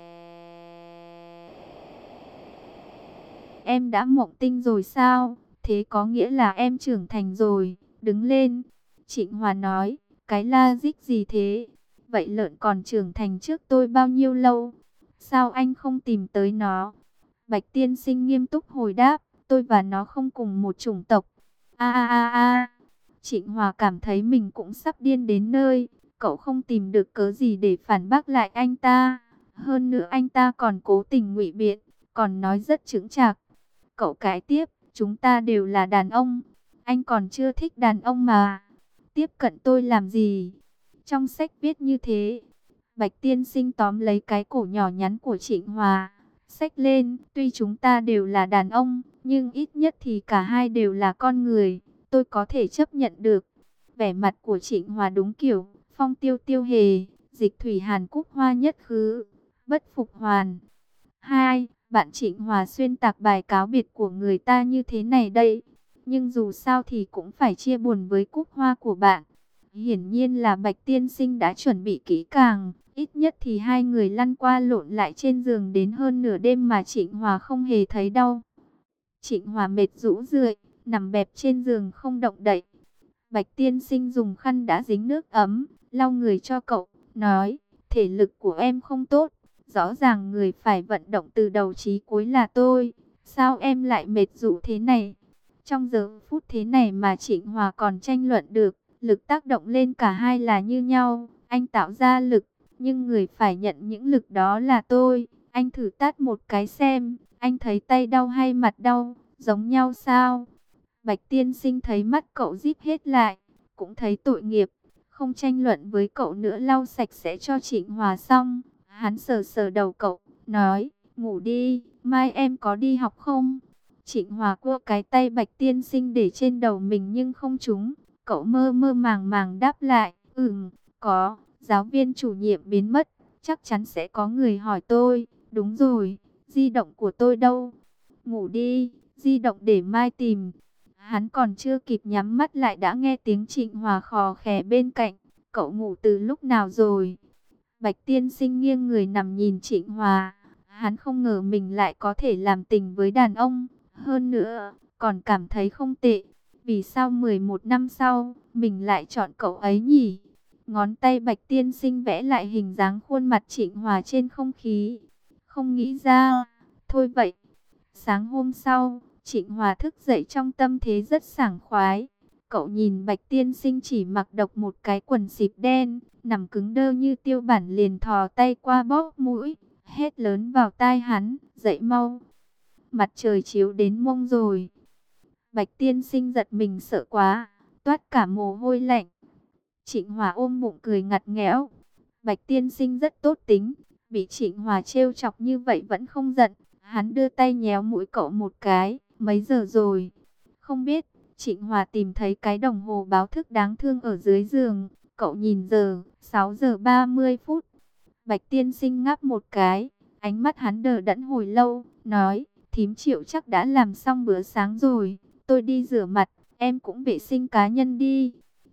em đã mộng tinh rồi sao? Thế có nghĩa là em trưởng thành rồi, đứng lên. Trịnh Hòa nói, cái la dích gì thế? Vậy lợn còn trưởng thành trước tôi bao nhiêu lâu? Sao anh không tìm tới nó? Bạch Tiên sinh nghiêm túc hồi đáp, tôi và nó không cùng một chủng tộc. A a a a. Trịnh Hòa cảm thấy mình cũng sắp điên đến nơi. Cậu không tìm được cớ gì để phản bác lại anh ta. Hơn nữa anh ta còn cố tình ngụy biện, còn nói rất chững chạc. Cậu cãi tiếp, chúng ta đều là đàn ông. Anh còn chưa thích đàn ông mà. Tiếp cận tôi làm gì? Trong sách viết như thế. Bạch Tiên sinh tóm lấy cái cổ nhỏ nhắn của Trịnh Hòa. Xách lên, tuy chúng ta đều là đàn ông, nhưng ít nhất thì cả hai đều là con người. Tôi có thể chấp nhận được. Vẻ mặt của Trịnh Hòa đúng kiểu, phong tiêu tiêu hề, dịch thủy hàn cúc hoa nhất khứ, bất phục hoàn. Hai, bạn Trịnh Hòa xuyên tạc bài cáo biệt của người ta như thế này đây. Nhưng dù sao thì cũng phải chia buồn với cúc hoa của bạn. Hiển nhiên là Bạch Tiên sinh đã chuẩn bị kỹ càng. Ít nhất thì hai người lăn qua lộn lại trên giường đến hơn nửa đêm mà Trịnh Hòa không hề thấy đau. Trịnh Hòa mệt rũ rượi, nằm bẹp trên giường không động đậy. Bạch Tiên sinh dùng khăn đã dính nước ấm, lau người cho cậu, nói, thể lực của em không tốt. Rõ ràng người phải vận động từ đầu chí cuối là tôi. Sao em lại mệt rũ thế này? Trong giờ phút thế này mà Trịnh Hòa còn tranh luận được, lực tác động lên cả hai là như nhau. Anh tạo ra lực, nhưng người phải nhận những lực đó là tôi. Anh thử tát một cái xem, anh thấy tay đau hay mặt đau, giống nhau sao? Bạch Tiên sinh thấy mắt cậu díp hết lại, cũng thấy tội nghiệp, không tranh luận với cậu nữa, lau sạch sẽ cho Trịnh Hòa xong. Hắn sờ sờ đầu cậu, nói, ngủ đi, mai em có đi học không? Trịnh Hòa cua cái tay Bạch Tiên sinh để trên đầu mình nhưng không trúng. Cậu mơ mơ màng màng đáp lại, ừm, có, giáo viên chủ nhiệm biến mất, chắc chắn sẽ có người hỏi tôi. Đúng rồi, di động của tôi đâu? Ngủ đi, di động để mai tìm. Hắn còn chưa kịp nhắm mắt lại đã nghe tiếng Trịnh Hòa khò khè bên cạnh. Cậu ngủ từ lúc nào rồi? Bạch Tiên sinh nghiêng người nằm nhìn Trịnh Hòa. Hắn không ngờ mình lại có thể làm tình với đàn ông. Hơn nữa, còn cảm thấy không tệ. Vì sao mười một năm sau, mình lại chọn cậu ấy nhỉ? Ngón tay Bạch Tiên sinh vẽ lại hình dáng khuôn mặt Trịnh Hòa trên không khí. Không nghĩ ra. Thôi vậy. Sáng hôm sau, Trịnh Hòa thức dậy trong tâm thế rất sảng khoái. Cậu nhìn Bạch Tiên sinh chỉ mặc độc một cái quần xịp đen, nằm cứng đơ như tiêu bản, liền thò tay qua bóp mũi, hét lớn vào tai hắn, dậy mau. Mặt trời chiếu đến mông rồi. Bạch Tiên sinh giật mình sợ quá, toát cả mồ hôi lạnh. Trịnh Hòa ôm bụng cười ngặt nghẽo. Bạch Tiên sinh rất tốt tính, bị Trịnh Hòa trêu chọc như vậy vẫn không giận. Hắn đưa tay nhéo mũi cậu một cái, mấy giờ rồi? Không biết. Trịnh Hòa tìm thấy cái đồng hồ báo thức đáng thương ở dưới giường. Cậu nhìn giờ, sáu giờ ba mươi phút. Bạch Tiên sinh ngáp một cái, ánh mắt hắn đờ đẫn hồi lâu, nói, thím Triệu chắc đã làm xong bữa sáng rồi, tôi đi rửa mặt, em cũng vệ sinh cá nhân đi.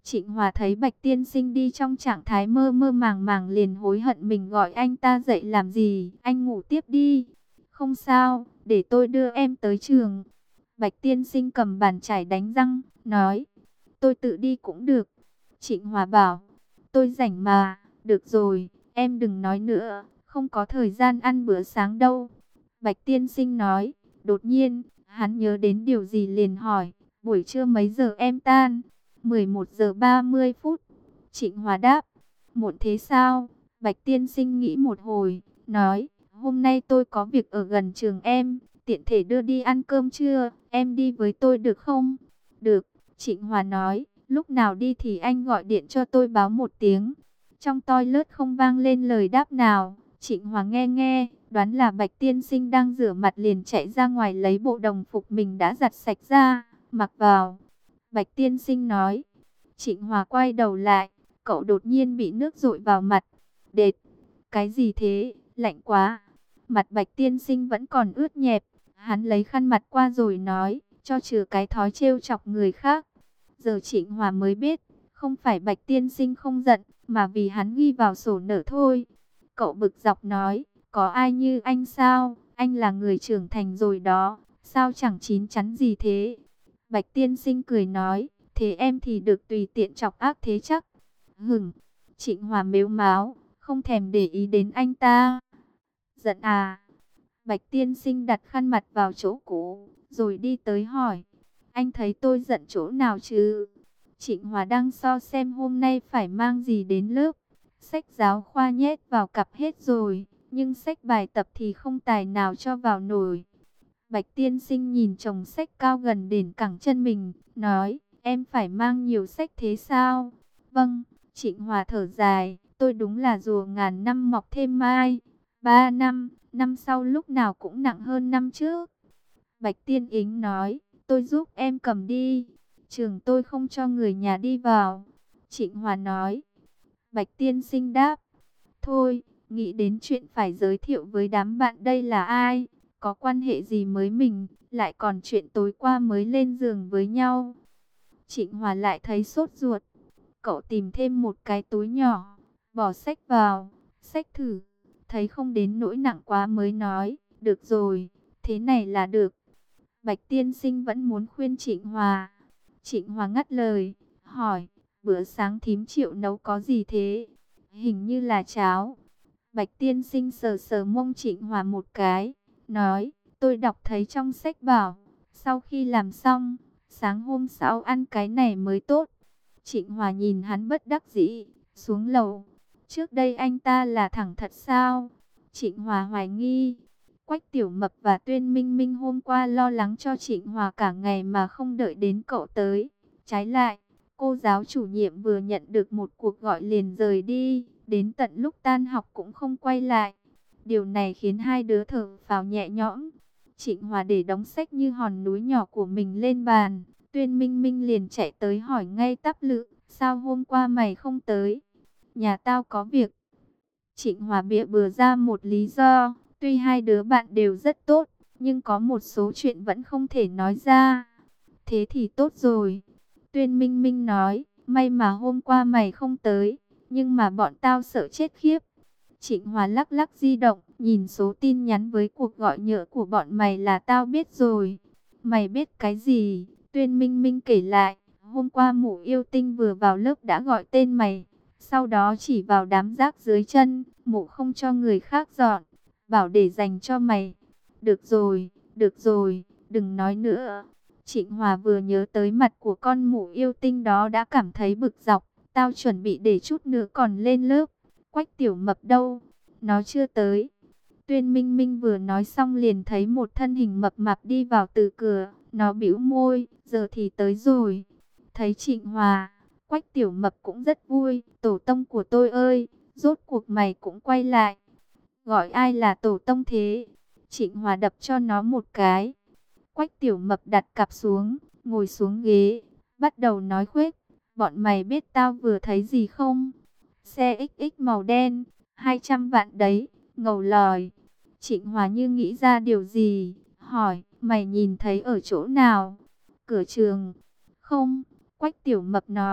Trịnh Hòa thấy Bạch Tiên Sinh đi trong trạng thái mơ mơ màng màng liền hối hận mình gọi anh ta dậy làm gì. Anh ngủ tiếp đi. Không sao, để tôi đưa em tới trường. Bạch Tiên Sinh cầm bàn chải đánh răng, nói. Tôi tự đi cũng được. Trịnh Hòa bảo. Tôi rảnh mà, được rồi, em đừng nói nữa, không có thời gian ăn bữa sáng đâu. Bạch Tiên Sinh nói. Đột nhiên, hắn nhớ đến điều gì liền hỏi. Buổi trưa mấy giờ em tan? mười một giờ ba mươi phút. Trịnh Hòa đáp. Muộn thế sao? Bạch Tiên Sinh nghĩ một hồi, nói. Hôm nay tôi có việc ở gần trường em, tiện thể đưa đi ăn cơm trưa, em đi với tôi được không? Được, Trịnh Hòa nói. Lúc nào đi thì anh gọi điện cho tôi báo một tiếng. Trong toilet không vang lên lời đáp nào. Trịnh Hòa nghe nghe, đoán là Bạch Tiên Sinh đang rửa mặt liền chạy ra ngoài lấy bộ đồng phục mình đã giặt sạch ra, mặc vào. Bạch Tiên Sinh nói. Trịnh Hòa quay đầu lại, cậu đột nhiên bị nước dội vào mặt. Đệt, cái gì thế, lạnh quá. Mặt Bạch Tiên Sinh vẫn còn ướt nhẹp, hắn lấy khăn mặt qua rồi nói, cho trừ cái thói trêu chọc người khác. Giờ Trịnh Hòa mới biết, không phải Bạch Tiên Sinh không giận, mà vì hắn ghi vào sổ nợ thôi. Cậu bực dọc nói, có ai như anh sao, anh là người trưởng thành rồi đó, sao chẳng chín chắn gì thế. Bạch Tiên Sinh cười nói, thế em thì được tùy tiện chọc ác thế chắc. Hửng, Trịnh Hòa mếu máo, không thèm để ý đến anh ta. Giận à? Bạch Tiên Sinh đặt khăn mặt vào chỗ cũ, rồi đi tới hỏi, anh thấy tôi giận chỗ nào chứ? Trịnh Hòa đang so xem hôm nay phải mang gì đến lớp. Sách giáo khoa nhét vào cặp hết rồi, nhưng sách bài tập thì không tài nào cho vào nổi. Bạch Tiên Sinh nhìn chồng sách cao gần đến cẳng chân mình, nói, em phải mang nhiều sách thế sao? Vâng, Trịnh Hòa thở dài, tôi đúng là rùa ngàn năm mọc thêm mai. Ba năm, năm sau lúc nào cũng nặng hơn năm trước. Bạch Tiên Ính nói, tôi giúp em cầm đi. Trường tôi không cho người nhà đi vào. Trịnh Hòa nói. Bạch Tiên Sinh đáp, thôi, nghĩ đến chuyện phải giới thiệu với đám bạn đây là ai, có quan hệ gì mới mình, lại còn chuyện tối qua mới lên giường với nhau. Trịnh Hòa lại thấy sốt ruột. Cậu tìm thêm một cái túi nhỏ, bỏ sách vào, sách thử, thấy không đến nỗi nặng quá mới nói, được rồi, thế này là được. Bạch Tiên Sinh vẫn muốn khuyên Trịnh Hòa. Trịnh Hòa ngắt lời, hỏi, bữa sáng thím Triệu nấu có gì thế? Hình như là cháo. Bạch Tiên Sinh sờ sờ mông Trịnh Hòa một cái, nói, tôi đọc thấy trong sách bảo, sau khi làm xong, sáng hôm sau ăn cái này mới tốt. Trịnh Hòa nhìn hắn bất đắc dĩ, xuống lầu. Trước đây anh ta là thẳng thật sao? Trịnh Hòa hoài nghi. Quách Tiểu Mập và Tuyên Minh Minh hôm qua lo lắng cho Trịnh Hòa cả ngày mà không đợi đến cậu tới. Trái lại, cô giáo chủ nhiệm vừa nhận được một cuộc gọi liền rời đi, đến tận lúc tan học cũng không quay lại. Điều này khiến hai đứa thở phào nhẹ nhõm. Trịnh Hòa để đống sách như hòn núi nhỏ của mình lên bàn. Tuyên Minh Minh liền chạy tới hỏi ngay tắp lự, sao hôm qua mày không tới? Nhà tao có việc. Trịnh Hòa bịa bừa ra một lý do, tuy hai đứa bạn đều rất tốt, nhưng có một số chuyện vẫn không thể nói ra. Thế thì tốt rồi. Tuyên Minh Minh nói, may mà hôm qua mày không tới, nhưng mà bọn tao sợ chết khiếp. Trịnh Hòa lắc lắc di động, nhìn số tin nhắn với cuộc gọi nhỡ của bọn mày là tao biết rồi. Mày biết cái gì? Tuyên Minh Minh kể lại, hôm qua Mụ Yêu Tinh vừa vào lớp đã gọi tên mày, sau đó chỉ vào đám rác dưới chân, Mụ không cho người khác dọn, bảo để dành cho mày. Được rồi, được rồi, đừng nói nữa. Trịnh Hòa vừa nhớ tới mặt của con Mụ Yêu Tinh đó đã cảm thấy bực dọc, tao chuẩn bị để chút nữa còn lên lớp. Quách Tiểu Mập đâu? Nó chưa tới. Tuyên Minh Minh vừa nói xong liền thấy một thân hình mập mạp đi vào từ cửa. Nó bĩu môi, giờ thì tới rồi. Thấy Trịnh Hòa, Quách Tiểu Mập cũng rất vui. Tổ tông của tôi ơi, rốt cuộc mày cũng quay lại. Gọi ai là tổ tông thế? Trịnh Hòa đập cho nó một cái. Quách Tiểu Mập đặt cặp xuống, ngồi xuống ghế, bắt đầu nói khuếch. Bọn mày biết tao vừa thấy gì không? Xe ích ích màu đen, hai trăm vạn đấy, ngầu lòi. Trịnh Hòa như nghĩ ra điều gì, hỏi, mày nhìn thấy ở chỗ nào? Cửa trường. Không, Quách Tiểu Mập nói,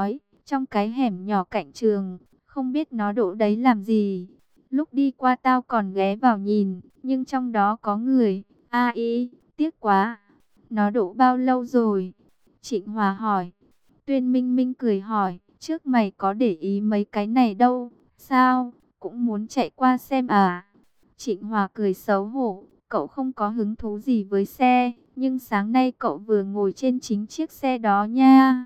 trong cái hẻm nhỏ cạnh trường, không biết nó đỗ đấy làm gì. Lúc đi qua tao còn ghé vào nhìn, nhưng trong đó có người. A ý, tiếc quá. Nó đỗ bao lâu rồi? Trịnh Hòa hỏi. Tuyên Minh Minh cười hỏi, trước mày có để ý mấy cái này đâu, sao, cũng muốn chạy qua xem à? Trịnh Hòa cười xấu hổ, cậu không có hứng thú gì với xe, nhưng sáng nay cậu vừa ngồi trên chính chiếc xe đó nha.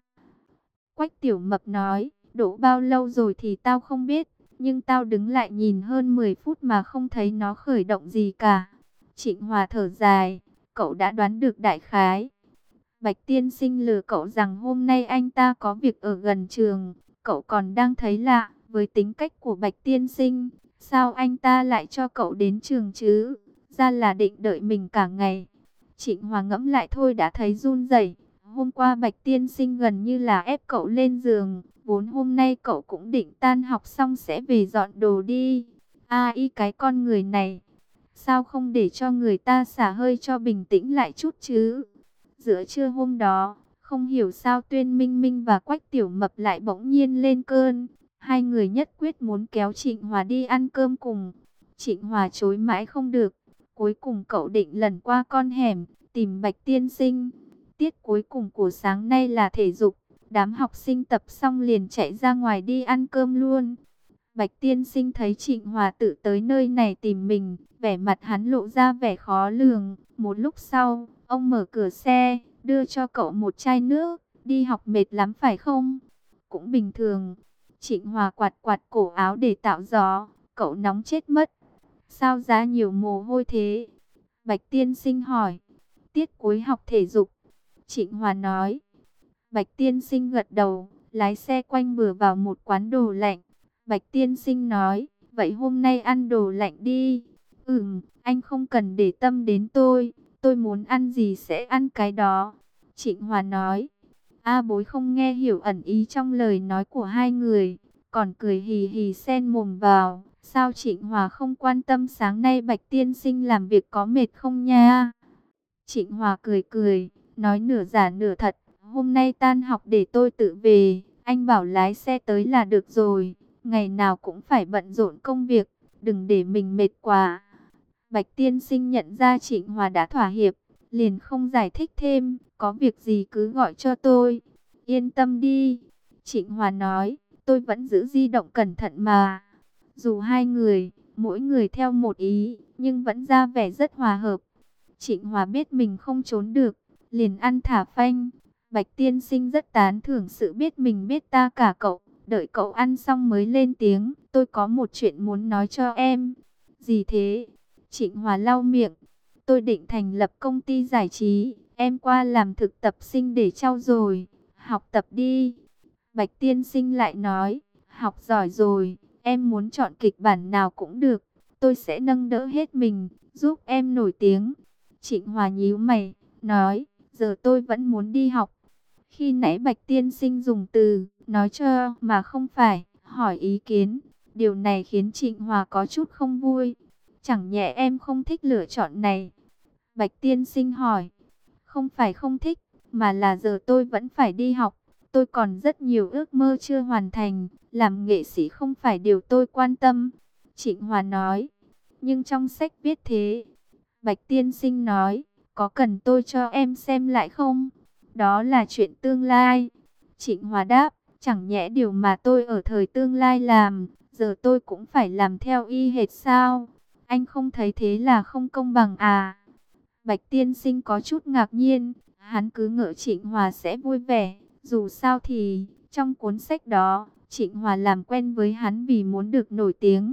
Quách Tiểu Mập nói, đỗ bao lâu rồi thì tao không biết, nhưng tao đứng lại nhìn hơn mười phút mà không thấy nó khởi động gì cả. Trịnh Hòa thở dài, cậu đã đoán được đại khái. Bạch tiên sinh lừa cậu rằng hôm nay anh ta có việc ở gần trường, cậu còn đang thấy lạ, với tính cách của Bạch tiên sinh, sao anh ta lại cho cậu đến trường chứ, ra là định đợi mình cả ngày. Trịnh Hòa ngẫm lại thôi đã thấy run rẩy. Hôm qua Bạch tiên sinh gần như là ép cậu lên giường, vốn hôm nay cậu cũng định tan học xong sẽ về dọn đồ đi. A y cái con người này, sao không để cho người ta xả hơi cho bình tĩnh lại chút chứ? Giữa trưa hôm đó, không hiểu sao Tuyên Minh Minh và Quách Tiểu Mập lại bỗng nhiên lên cơn. Hai người nhất quyết muốn kéo Trịnh Hòa đi ăn cơm cùng. Trịnh Hòa chối mãi không được. Cuối cùng cậu định lần qua con hẻm, tìm Bạch tiên sinh. Tiết cuối cùng của sáng nay là thể dục. Đám học sinh tập xong liền chạy ra ngoài đi ăn cơm luôn. Bạch tiên sinh thấy Trịnh Hòa tự tới nơi này tìm mình, vẻ mặt hắn lộ ra vẻ khó lường. Một lúc sau, ông mở cửa xe, đưa cho cậu một chai nước. Đi học mệt lắm phải không? Cũng bình thường. Trịnh Hòa quạt quạt cổ áo để tạo gió. Cậu nóng chết mất. Sao ra nhiều mồ hôi thế? Bạch tiên sinh hỏi. Tiết cuối học thể dục. Trịnh Hòa nói. Bạch tiên sinh gật đầu, lái xe quanh bừa vào một quán đồ lạnh. Bạch tiên sinh nói, vậy hôm nay ăn đồ lạnh đi. Ừm, anh không cần để tâm đến tôi, tôi muốn ăn gì sẽ ăn cái đó. Trịnh Hòa nói, A Bối không nghe hiểu ẩn ý trong lời nói của hai người, còn cười hì hì xen mồm vào. Sao Trịnh Hòa không quan tâm sáng nay Bạch tiên sinh làm việc có mệt không nha? Trịnh Hòa cười cười, nói nửa giả nửa thật, hôm nay tan học để tôi tự về, anh bảo lái xe tới là được rồi. Ngày nào cũng phải bận rộn công việc, đừng để mình mệt quá. Bạch tiên sinh nhận ra Trịnh Hòa đã thỏa hiệp, liền không giải thích thêm, có việc gì cứ gọi cho tôi. Yên tâm đi, Trịnh Hòa nói, tôi vẫn giữ di động cẩn thận mà. Dù hai người, mỗi người theo một ý, nhưng vẫn ra vẻ rất hòa hợp. Trịnh Hòa biết mình không trốn được, liền ăn thả phanh. Bạch tiên sinh rất tán thưởng sự biết mình biết ta cả cậu. Đợi cậu ăn xong mới lên tiếng, tôi có một chuyện muốn nói cho em. Gì thế? Trịnh Hòa lau miệng. Tôi định thành lập công ty giải trí, em qua làm thực tập sinh để trau dồi, học tập đi. Bạch tiên sinh lại nói, học giỏi rồi, em muốn chọn kịch bản nào cũng được, tôi sẽ nâng đỡ hết mình, giúp em nổi tiếng. Trịnh Hòa nhíu mày, nói, giờ tôi vẫn muốn đi học. Khi nãy Bạch tiên sinh dùng từ nói cho mà không phải hỏi ý kiến, điều này khiến Trịnh Hòa có chút không vui. Chẳng nhẽ em không thích lựa chọn này? Bạch tiên sinh hỏi. Không phải không thích, mà là giờ tôi vẫn phải đi học. Tôi còn rất nhiều ước mơ chưa hoàn thành, làm nghệ sĩ không phải điều tôi quan tâm. Trịnh Hòa nói. Nhưng trong sách viết thế. Bạch tiên sinh nói, có cần tôi cho em xem lại không? Đó là chuyện tương lai. Trịnh Hòa đáp, chẳng nhẽ điều mà tôi ở thời tương lai làm, giờ tôi cũng phải làm theo y hệt sao? Anh không thấy thế là không công bằng à? Bạch tiên sinh có chút ngạc nhiên, hắn cứ ngỡ Trịnh Hòa sẽ vui vẻ. Dù sao thì, trong cuốn sách đó, Trịnh Hòa làm quen với hắn vì muốn được nổi tiếng.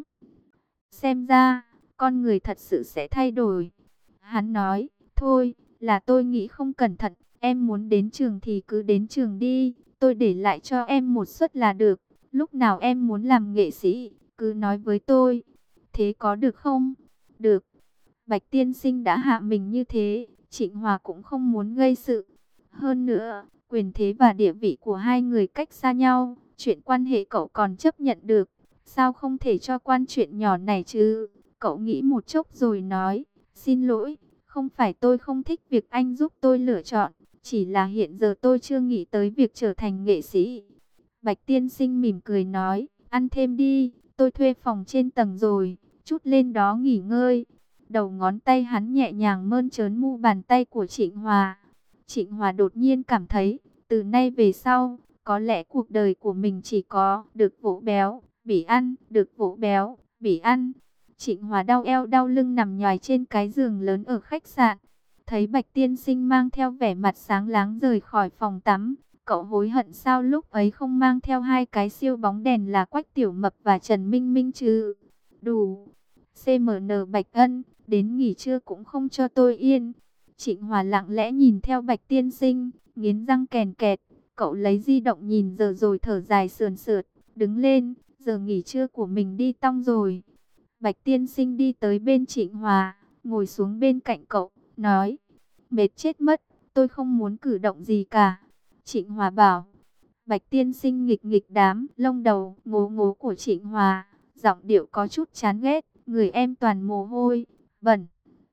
Xem ra, con người thật sự sẽ thay đổi. Hắn nói, thôi, là tôi nghĩ không cẩn thận, em muốn đến trường thì cứ đến trường đi, tôi để lại cho em một suất là được. Lúc nào em muốn làm nghệ sĩ, cứ nói với tôi. Thế có được không? Được. Bạch tiên sinh đã hạ mình như thế, Trịnh Hòa cũng không muốn gây sự. Hơn nữa, quyền thế và địa vị của hai người cách xa nhau, chuyện quan hệ cậu còn chấp nhận được. Sao không thể cho quan chuyện nhỏ này chứ? Cậu nghĩ một chốc rồi nói, xin lỗi, không phải tôi không thích việc anh giúp tôi lựa chọn, chỉ là hiện giờ tôi chưa nghĩ tới việc trở thành nghệ sĩ. Bạch tiên sinh mỉm cười nói, ăn thêm đi, tôi thuê phòng trên tầng rồi, chút lên đó nghỉ ngơi. Đầu ngón tay hắn nhẹ nhàng mơn trớn mu bàn tay của Trịnh Hòa. Trịnh Hòa đột nhiên cảm thấy, từ nay về sau, có lẽ cuộc đời của mình chỉ có được vỗ béo, bỉ ăn, được vỗ béo, bỉ ăn. Trịnh Hòa đau eo đau lưng nằm nhoài trên cái giường lớn ở khách sạn. Thấy Bạch tiên sinh mang theo vẻ mặt sáng láng rời khỏi phòng tắm. Cậu hối hận sao lúc ấy không mang theo hai cái siêu bóng đèn là Quách Tiểu Mập và Trần Minh Minh chứ. Đủ. xê em en Bạch Ân, đến nghỉ trưa cũng không cho tôi yên. Trịnh Hòa lặng lẽ nhìn theo Bạch tiên sinh, nghiến răng kèn kẹt. Cậu lấy di động nhìn giờ rồi thở dài sườn sượt, đứng lên, giờ nghỉ trưa của mình đi tong rồi. Bạch tiên sinh đi tới bên Trịnh Hòa, ngồi xuống bên cạnh cậu, nói, mệt chết mất, tôi không muốn cử động gì cả. Trịnh Hòa bảo. Bạch tiên sinh nghịch nghịch đám lông đầu ngố ngố của Trịnh Hòa, giọng điệu có chút chán ghét, người em toàn mồ hôi, bẩn.